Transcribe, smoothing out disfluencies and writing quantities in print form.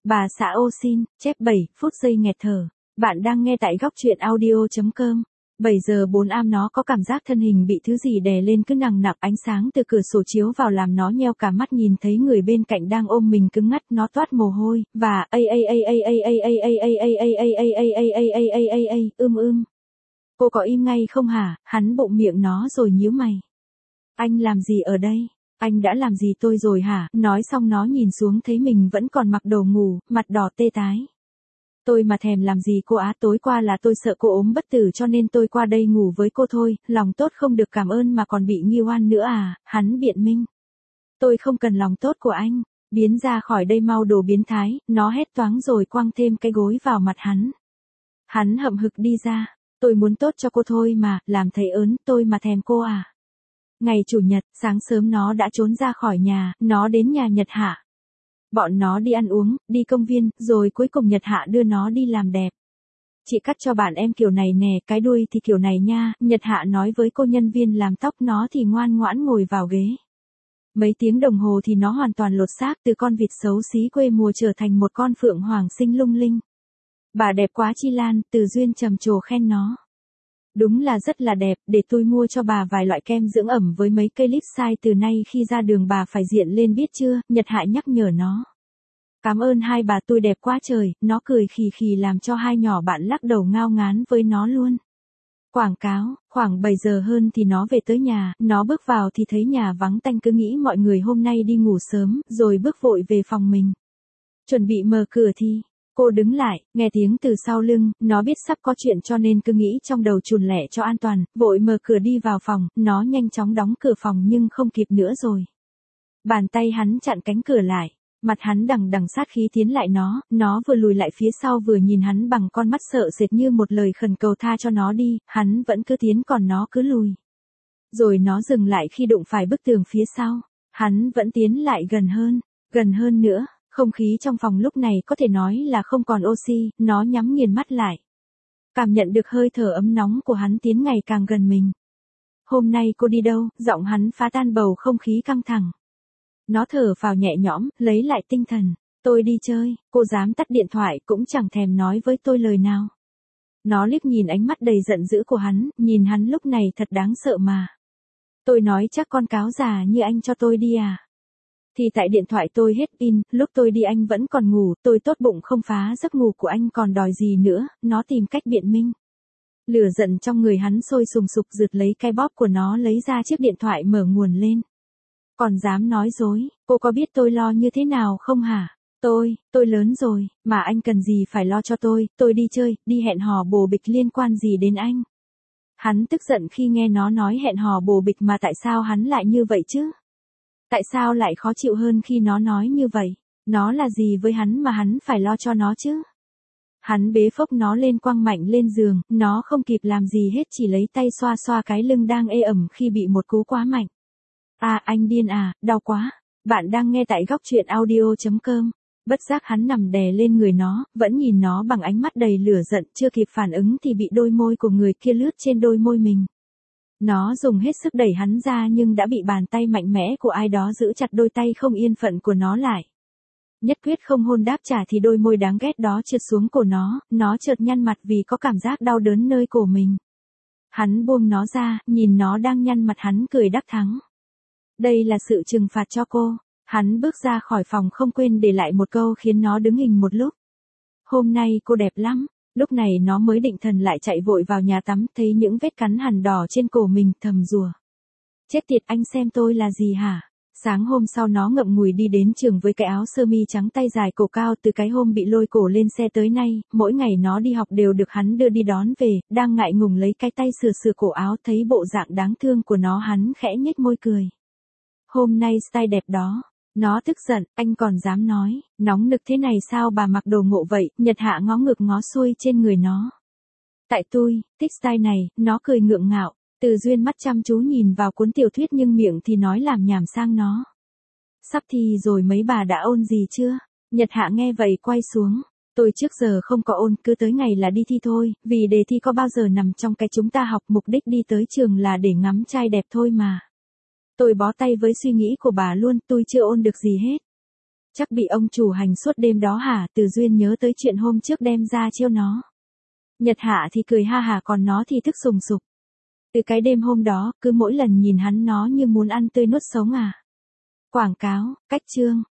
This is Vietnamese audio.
Bà xã ô xin, chép 7 phút giây nghẹt thở. Bạn đang nghe tại góc truyện audio.com. 7 giờ 4 am nó có cảm giác thân hình bị thứ gì đè lên cứ nằng nặc, ánh sáng từ cửa sổ chiếu vào làm nó nheo cả mắt, nhìn thấy người bên cạnh đang ôm mình cứng ngắt, nó toát mồ hôi và Cô có im ngay không hả? Hắn bụng miệng nó rồi nhíu mày. Anh làm gì ở đây? Anh đã làm gì tôi rồi hả? Nói xong nó nhìn xuống thấy mình vẫn còn mặc đồ ngủ, mặt đỏ tê tái. Tôi mà thèm làm gì cô á, tối qua là tôi sợ cô ốm bất tử cho nên tôi qua đây ngủ với cô thôi, lòng tốt không được cảm ơn mà còn bị nghi oan nữa à, hắn biện minh. Tôi không cần lòng tốt của anh, biến ra khỏi đây mau đồ biến thái, nó hét toáng rồi quăng thêm cái gối vào mặt hắn. Hắn hậm hực đi ra, tôi muốn tốt cho cô thôi mà, làm thấy ớn, tôi mà thèm cô à. Ngày Chủ nhật, sáng sớm nó đã trốn ra khỏi nhà, nó đến nhà Nhật Hạ. Bọn nó đi ăn uống, đi công viên, rồi cuối cùng Nhật Hạ đưa nó đi làm đẹp. Chị cắt cho bạn em kiểu này nè, cái đuôi thì kiểu này nha, Nhật Hạ nói với cô nhân viên làm tóc, nó thì ngoan ngoãn ngồi vào ghế. Mấy tiếng đồng hồ thì nó hoàn toàn lột xác từ con vịt xấu xí quê mùa trở thành một con phượng hoàng xinh lung linh. Bà đẹp quá Chi Lan, Từ Duyên trầm trồ khen nó. Đúng là rất là đẹp, để tôi mua cho bà vài loại kem dưỡng ẩm với mấy cây lipstick, từ nay khi ra đường bà phải diện lên biết chưa, Nhật Hạ nhắc nhở nó. Cảm ơn hai bà, tôi đẹp quá trời, nó cười khì khì làm cho hai nhỏ bạn lắc đầu ngao ngán với nó luôn. Quảng cáo, khoảng 7 giờ hơn thì nó về tới nhà, nó bước vào thì thấy nhà vắng tanh, cứ nghĩ mọi người hôm nay đi ngủ sớm, rồi bước vội về phòng mình. Chuẩn bị mở cửa thì cô đứng lại, nghe tiếng từ sau lưng, nó biết sắp có chuyện cho nên cứ nghĩ trong đầu chùn lẻ cho an toàn, vội mở cửa đi vào phòng, nó nhanh chóng đóng cửa phòng nhưng không kịp nữa rồi. Bàn tay hắn chặn cánh cửa lại, mặt hắn đằng đằng sát khí tiến lại nó vừa lùi lại phía sau vừa nhìn hắn bằng con mắt sợ sệt như một lời khẩn cầu tha cho nó đi, hắn vẫn cứ tiến còn nó cứ lùi. Rồi nó dừng lại khi đụng phải bức tường phía sau, hắn vẫn tiến lại gần hơn nữa. Không khí trong phòng lúc này có thể nói là không còn oxy, nó nhắm nghiền mắt lại. Cảm nhận được hơi thở ấm nóng của hắn tiến ngày càng gần mình. Hôm nay cô đi đâu? Giọng hắn phá tan bầu không khí căng thẳng. Nó thở phào nhẹ nhõm, lấy lại tinh thần. Tôi đi chơi, cô dám tắt điện thoại cũng chẳng thèm nói với tôi lời nào. Nó liếc nhìn ánh mắt đầy giận dữ của hắn, nhìn hắn lúc này thật đáng sợ mà. Tôi nói chắc con cáo già như anh cho tôi đi à? Thì tại điện thoại tôi hết pin, lúc tôi đi anh vẫn còn ngủ, tôi tốt bụng không phá giấc ngủ của anh còn đòi gì nữa, nó tìm cách biện minh. Lửa giận trong người hắn sôi sùng sục, rượt lấy cái bóp của nó, lấy ra chiếc điện thoại mở nguồn lên. Còn dám nói dối, cô có biết tôi lo như thế nào không hả? Tôi lớn rồi, mà anh cần gì phải lo cho tôi đi chơi, đi hẹn hò bồ bịch liên quan gì đến anh? Hắn tức giận khi nghe nó nói hẹn hò bồ bịch, mà tại sao hắn lại như vậy chứ? Tại sao lại khó chịu hơn khi nó nói như vậy? Nó là gì với hắn mà hắn phải lo cho nó chứ? Hắn bế phốc nó lên quăng mạnh lên giường, nó không kịp làm gì hết, chỉ lấy tay xoa xoa cái lưng đang ê ẩm khi bị một cú quá mạnh. À anh điên à, đau quá. Bạn đang nghe tại góc truyện audio.com. Bất giác hắn nằm đè lên người nó, vẫn nhìn nó bằng ánh mắt đầy lửa giận, chưa kịp phản ứng thì bị đôi môi của người kia lướt trên đôi môi mình. Nó dùng hết sức đẩy hắn ra nhưng đã bị bàn tay mạnh mẽ của ai đó giữ chặt đôi tay không yên phận của nó lại. Nhất quyết không hôn đáp trả thì đôi môi đáng ghét đó trượt xuống cổ nó chợt nhăn mặt vì có cảm giác đau đớn nơi cổ mình. Hắn buông nó ra, nhìn nó đang nhăn mặt, hắn cười đắc thắng. Đây là sự trừng phạt cho cô. Hắn bước ra khỏi phòng không quên để lại một câu khiến nó đứng hình một lúc. Hôm nay cô đẹp lắm. Lúc này nó mới định thần lại, chạy vội vào nhà tắm, thấy những vết cắn hằn đỏ trên cổ mình, thầm rủa. Chết tiệt, anh xem tôi là gì hả? Sáng hôm sau nó ngậm ngùi đi đến trường với cái áo sơ mi trắng tay dài cổ cao, từ cái hôm bị lôi cổ lên xe tới nay, mỗi ngày nó đi học đều được hắn đưa đi đón về, đang ngại ngùng lấy cái tay sửa cổ áo, thấy bộ dạng đáng thương của nó hắn khẽ nhếch môi cười. Hôm nay style đẹp đó. Nó tức giận, anh còn dám nói, nóng nực thế này sao bà mặc đồ ngộ vậy? Nhật Hạ ngó ngược ngó xuôi trên người nó. Tại tôi thích style này, nó cười ngượng ngạo. Từ Duyên mắt chăm chú nhìn vào cuốn tiểu thuyết nhưng miệng thì nói làm nhảm sang nó. Sắp thi rồi mấy bà đã ôn gì chưa? Nhật Hạ nghe vậy quay xuống. Tôi trước giờ không có ôn, cứ tới ngày là đi thi thôi, vì đề thi có bao giờ nằm trong cái chúng ta học, mục đích đi tới trường là để ngắm trai đẹp thôi mà. Tôi bó tay với suy nghĩ của bà luôn, tôi chưa ôn được gì hết. Chắc bị ông chủ hành suốt đêm đó hả? Từ Duyên nhớ tới chuyện hôm trước đem ra chiêu nó. Nhật Hạ thì cười ha hả còn nó thì thức sùng sục. Từ cái đêm hôm đó, cứ mỗi lần nhìn hắn nó như muốn ăn tươi nuốt sống à. Quảng cáo, cách chương.